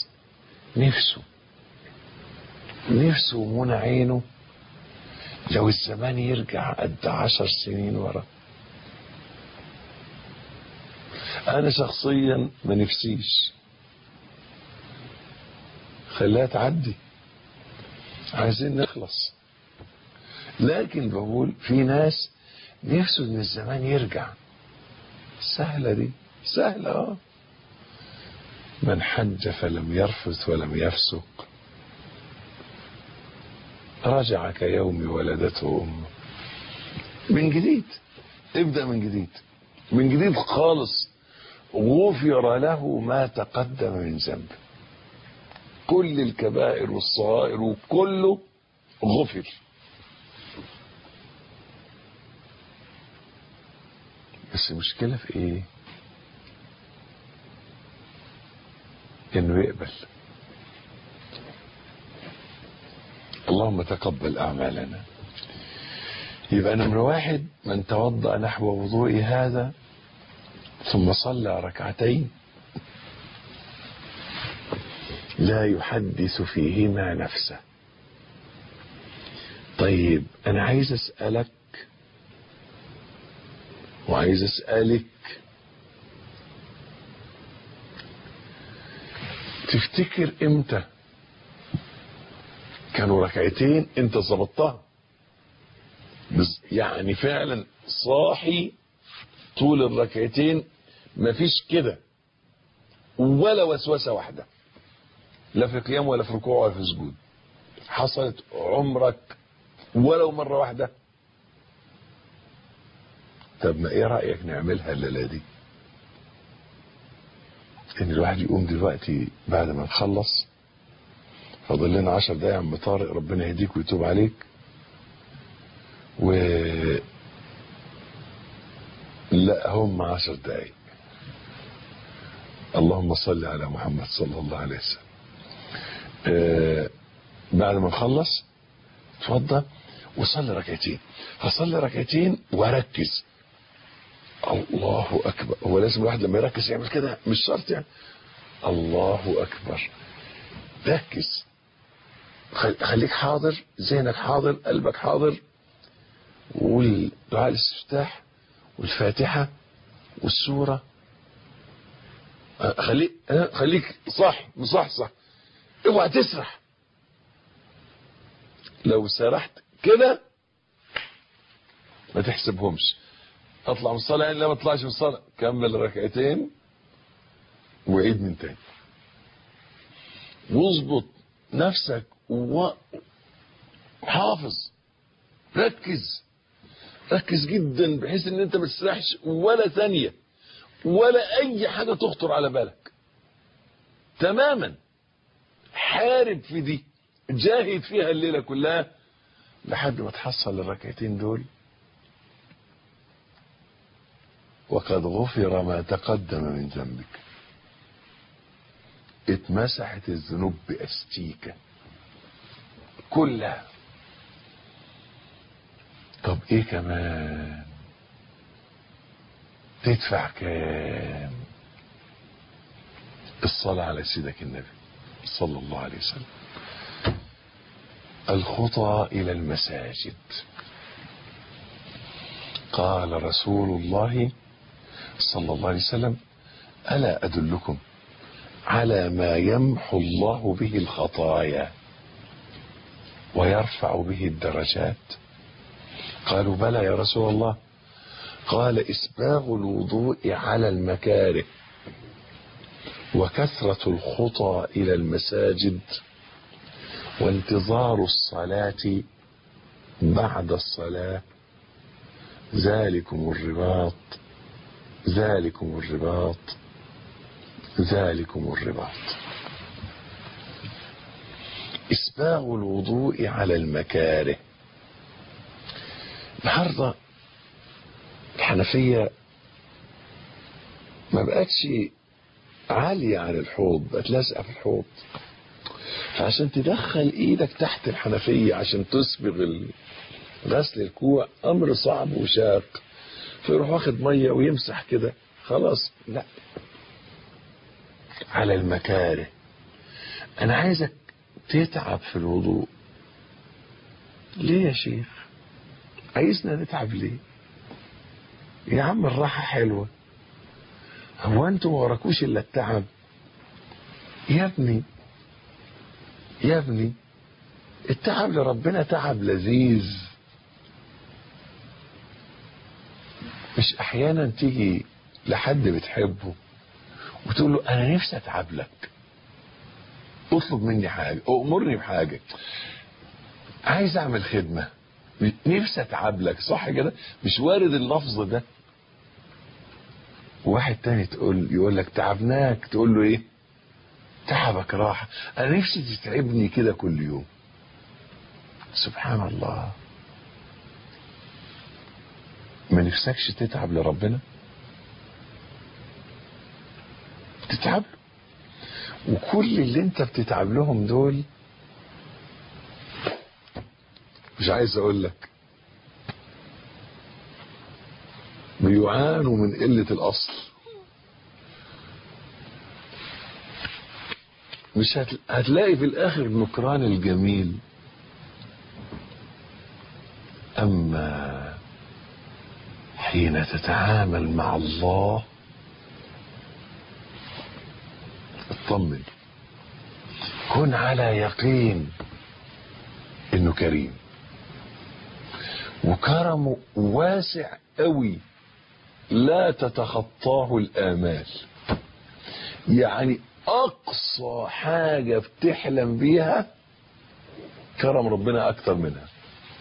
نفسه منى عينه لو الزمان يرجع قد 10 سنين ورا. انا شخصيا ما نفسيش، خليها تعدي، عايزين نخلص. لكن بقول في ناس نفسه ان الزمان يرجع. سهلة دي، سهلة من حج فلم يرفث ولم يفسق رجع كيوم ولدته أمه. من جديد، ابدأ من جديد، من جديد خالص. غفر له ما تقدم من ذنبه، كل الكبائر والصغائر وكله غفر. بس المشكلة في ايه؟ انه يقبل. اللهم تقبل اعمالنا. يبقى نمرة واحد: من توضأ نحو وضوء هذا ثم صلى ركعتين لا يحدث فيهما نفسه. طيب انا عايز اسألك وعايز اسألك، تفتكر امتى كانوا ركعتين انت ظبطتها يعني فعلا صاحي طول الركعتين مفيش كده ولا وسوسة واحدة، لا في قيام ولا في ركوع ولا في سجود، حصلت عمرك ولو مرة واحدة؟ طب ما ايه رأيك نعملها الليلة دي؟ ان الواحد يقوم دلوقتي بعد ما نخلص، فاضل لنا 10 دقايق يا عم طارق، ربنا يهديك ويتوب عليك، لا هم 10 دقايق. اللهم صل على محمد صلى الله عليه وسلم. بعد ما نخلص اتفضل وصلي ركعتين. هصلي ركعتين واركز. الله اكبر. هو لازم الواحد لما يركز يعمل كده؟ مش شرط يعني. الله اكبر. ركز، خليك حاضر، ذهنك حاضر، قلبك حاضر، والدعاء الاستفتاح والفاتحة والسورة. خليك صح مصحصح، اوعى تسرح. لو سرحت كده ما تحسبهمش. اطلع من الصلاة يعني لا ما اطلعش من الصلاة، كمل ركعتين وعيد من تاني. واظبط نفسك وحافظ، ركز جدا بحيث ان انت ما تسرحش ولا ثانية ولا اي حاجة تخطر على بالك تماما. حارب في دي، جاهد فيها الليلة كلها لحد ما تحصل الركعتين دول. وقد غفر ما تقدم من ذنبك. اتمسحت الذنوب بأستيكة كلها. طب ايه كمان؟ تدفع كام؟ الصلاة على سيدك النبي صلى الله عليه وسلم. الخطى إلى المساجد. قال رسول الله صلى الله عليه وسلم: ألا أدلكم على ما يمحو الله به الخطايا ويرفع به الدرجات؟ قالوا: بلى يا رسول الله. قال: إسباغ الوضوء على المكاره وكثرة الخطى إلى المساجد وانتظار الصلاة بعد الصلاة، ذلكم الرباط ذلكم الرباط ذلكم الرباط. إسباغ الوضوء على المكاره. النهارده الحنفية ما بقتش عالية عن الحوض، بقت لازقة في الحوض، فعشان تدخل ايدك تحت الحنفية عشان تسبغ غسل الكوع امر صعب وشاق، فيروح واخد مية ويمسح كده خلاص. لا، على المكاره. انا عايزك تتعب في الوضوء. ليه يا شيخ عايزنا نتعب ليه؟ يا عم الراحة حلوة، هو انتوا ما وراكوش الا التعب؟ يا ابني التعب لربنا تعب لذيذ. مش احيانا تيجي لحد بتحبه وتقول له انا نفسي اتعب لك، اطلب مني حاجة، امرني بحاجة، عايز اعمل خدمة، نفسي اتعب لك، صح كده؟ مش وارد اللفظ ده. واحد تاني يقول لك تعبناك، تقول له ايه؟ تعبك راحة، انا نفسي تتعبني كده كل يوم. سبحان الله. ما نفسكش تتعب لربنا؟ تتعب له. وكل اللي انت بتتعب لهم دول، مش عايز اقول لك، بيعانوا من قلة الاصل. مش هتلاقي في الاخر النكران الجميل. اما حين تتعامل مع الله اطمن، كن على يقين انه كريم، وكرمه واسع قوي لا تتخطاه الآمال. يعني اقصى حاجة بتحلم بيها كرم ربنا اكتر منها.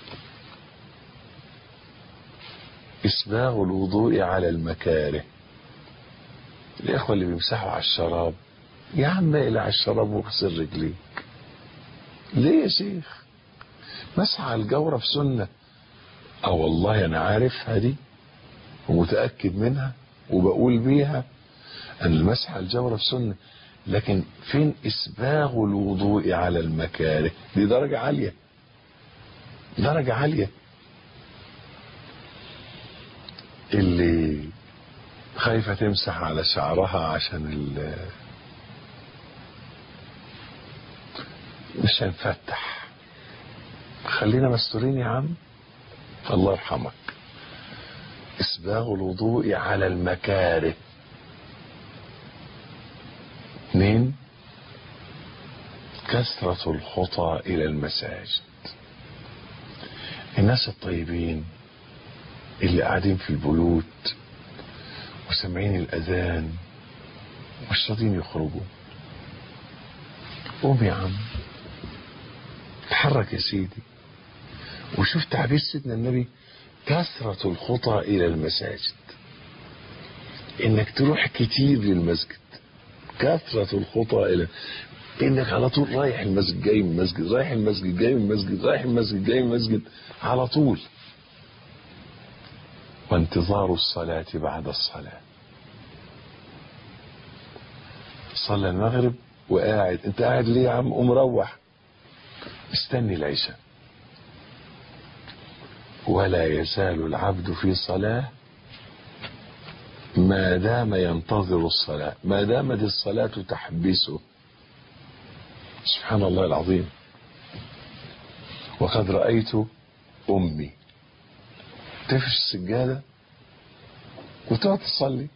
اسباغ الوضوء على المكاره. الاخوة اللي بيمسحوا على الشراب، يا عم اقلع على الشراب واغسل رجليك. ليه يا شيخ؟ مسح على الجورب سنة. والله انا عارفها دي ومتأكد منها وبقول بيها ان المسح على الجورب سنة، لكن فين اسباغ الوضوء على المكاره؟ دي درجة عالية، درجة عالية. اللي خايفة تمسح على شعرها عشان مش هنفتح، خلينا مستورين يا عم، الله يرحمك. اسباغ الوضوء على المكاره. 2 كثرة الخطى الى المساجد. الناس الطيبين اللي قاعدين في البيوت وسامعين الاذان مش راضيين يخرجوا، قوم يا عم اتحرك يا سيدي. وشوف تعبير سيدنا النبي، كثرة الخطى الى المساجد، انك تروح كتير للمسجد. كثرة الخطى الى انك على طول رايح المسجد جاي من المسجد، رايح المسجد جاي من المسجد، رايح المسجد جاي من المسجد على طول. وانتظار الصلاة بعد الصلاة. صلى المغرب وقاعد، انت قاعد ليه يا عم؟ قوم روح، استني العشاء. ولا يزال العبد في صلاة ما دام ينتظر الصلاة، ما دامت الصلاة تحبسه. سبحان الله العظيم. وقد رأيت أمي تفرش السجادة وتقعد تصلي.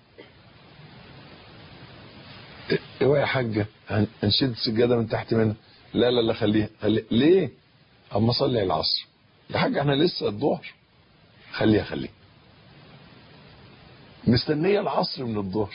ايوه يا حاجة، هنشد السجادة من تحت منها. لا لا لا، خليها. ليه؟ اما صلي العصر يا حاجة، احنا لسه الظهر. خليها مستنية العصر من الظهر.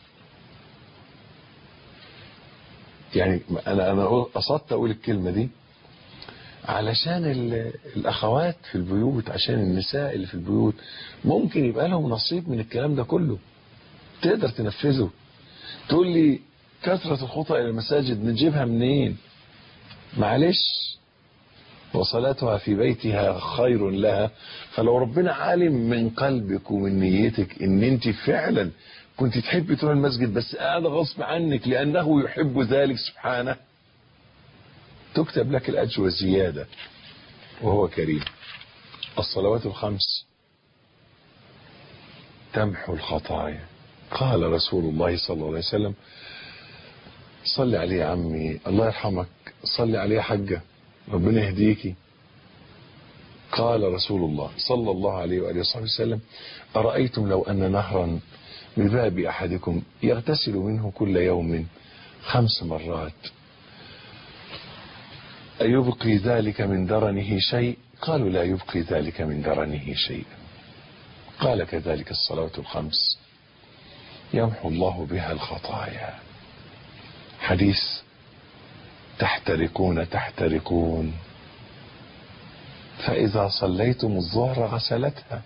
يعني انا قصدت اقول الكلمة دي علشان الاخوات في البيوت، عشان النساء اللي في البيوت ممكن يبقى لهم نصيب من الكلام ده كله، تقدر تنفذه. تقول لي كثرة الخطى الى المساجد نجيبها منين؟ معلش، وصلاتها في بيتها خير لها. فلو ربنا عالم من قلبك ومن نيتك ان انت فعلا كنت تحب تروح المسجد بس قاعدة غصب عنك لانه يحب ذلك سبحانه، تكتب لك الاجر وزيادة وهو كريم. الصلوات الخمس تمحو الخطايا. قال رسول الله صلى الله عليه وسلم: صلي عليه يا عمي، الله يرحمك، صلي عليه يا حجة، ربنا يهديكي. قال رسول الله صلى الله عليه وآله وصحبه وسلم: أرأيتم لو أن نهرا بباب أحدكم يغتسل منه كل يوم 5 مرات أيبقي ذلك من درنه شيء؟ قالوا: لا يبقي ذلك من درنه شيء. قال: كذلك الصلاة الخمس يمحو الله بها الخطايا. حديث تحترقون فإذا صليتم الظهر غسلتها.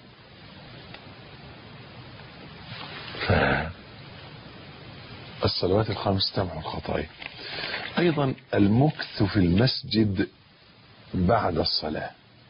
فالصلوات الخمس تمحو الخطايا. أيضا المكث في المسجد بعد الصلاة.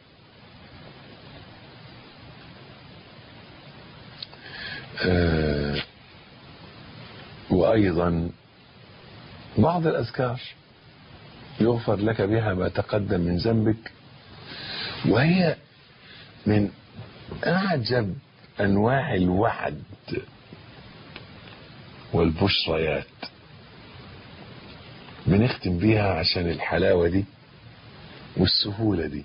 وأيضا بعض الأذكار يغفر لك بها ما تقدم من ذنبك، وهي من أعجب أنواع الوعد والبشريات. بنختم بيها عشان الحلاوة دي والسهولة دي.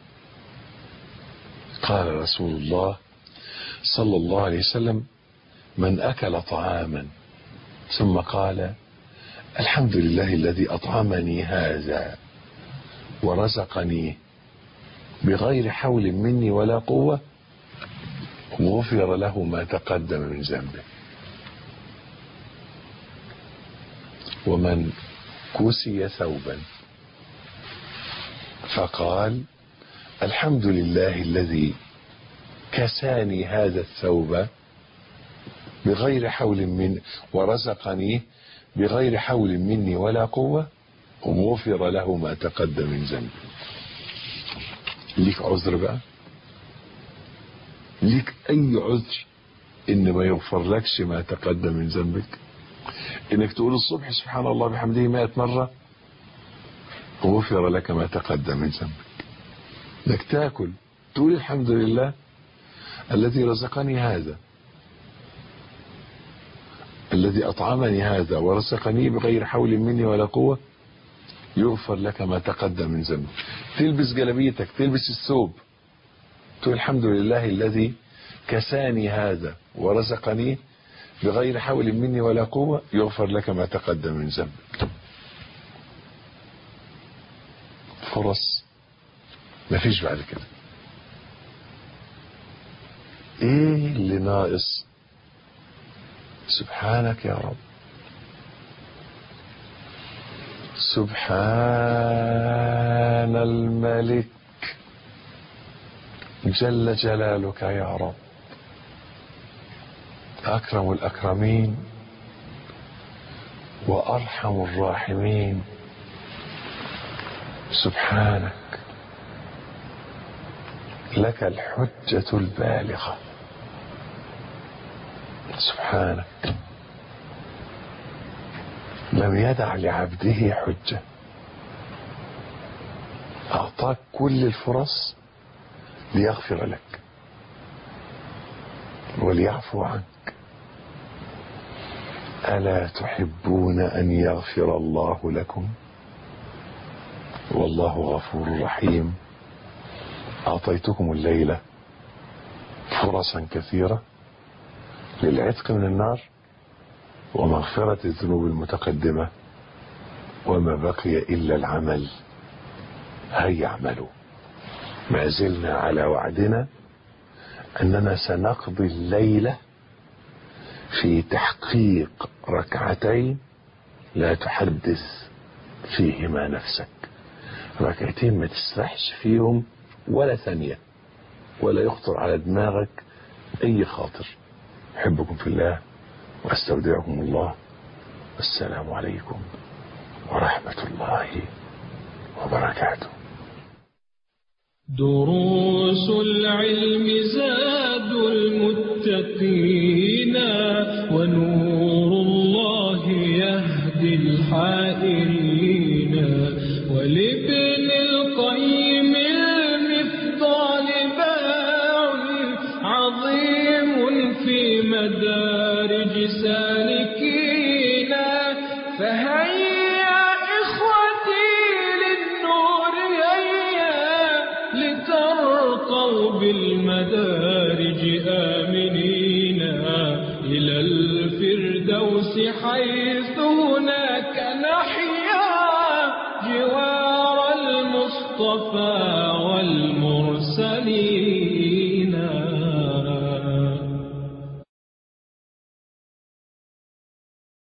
قال رسول الله صلى الله عليه وسلم: من أكل طعاما ثم قال: الحمد لله الذي أطعمني هذا ورزقني بغير حول مني ولا قوة، غفر له ما تقدم من ذنبه. ومن كسي ثوبا فقال: الحمد لله الذي كساني هذا الثوب بغير حول مني ورزقني بغير حول مني ولا قوة، غفر له ما تقدم من ذنبه. ليك عذر بقى؟ ليك أي عذر إن ما يغفر لكش ما تقدم من ذنبك؟ إنك تقول الصبح سبحان الله بحمده 100 مرة، غفر لك ما تقدم من ذنبك. إنك تاكل تقول الحمد لله الذي رزقني هذا، الذي أطعمني هذا ورزقني بغير حول مني ولا قوة، يغفر لك ما تقدم من ذنبك. تلبس جلبيتك، تلبس الثوب، تقول الحمد لله الذي كساني هذا ورزقني بغير حول مني ولا قوة، يغفر لك ما تقدم من ذنبك. فرص مفيش بعد كده. ايه اللي ناقص؟ سبحانك يا رب، سبحان الملك جل جلالك يا رب، أكرم الأكرمين وأرحم الراحمين. سبحانك لك الحجة البالغة. سبحانك لم يدع لعبده حجة، أعطاك كل الفرص ليغفر لك وليعفو عنك. ألا تحبون أن يغفر الله لكم؟ والله غفور رحيم. أعطيتكم الليلة فرصا كثيرة للعتق من النار ومغفرة الذنوب المتقدمة، وما بقي إلا العمل. هيا اعملوا. ما زلنا على وعدنا أننا سنقضي الليلة في تحقيق ركعتين لا تحدث فيهما نفسك، ركعتين ما تسرحش فيهم ولا ثانية، ولا يخطر على دماغك أي خاطر. أحبكم في الله وأستودعكم الله، والسلام عليكم ورحمة الله وبركاته. دروس العلم زاد المتقين، ونور الله يهدي الحائرين. ولابن القيم المفضال باع عظيم في مدارج سالكين. فهيا إخوتي للنور هيا، لترقوا بالمدارج آمنين إلى الفردوس، حيث هناك نحيا جوار المصطفى والمرسلين.